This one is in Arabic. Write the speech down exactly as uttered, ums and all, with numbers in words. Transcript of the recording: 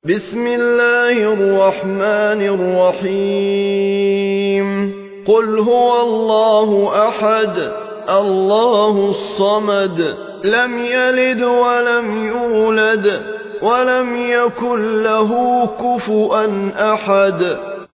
بسم الله الرحمن الرحيم قل هو الله أحد الله الصمد لم يلد ولم يولد ولم يكن له كفوا أحد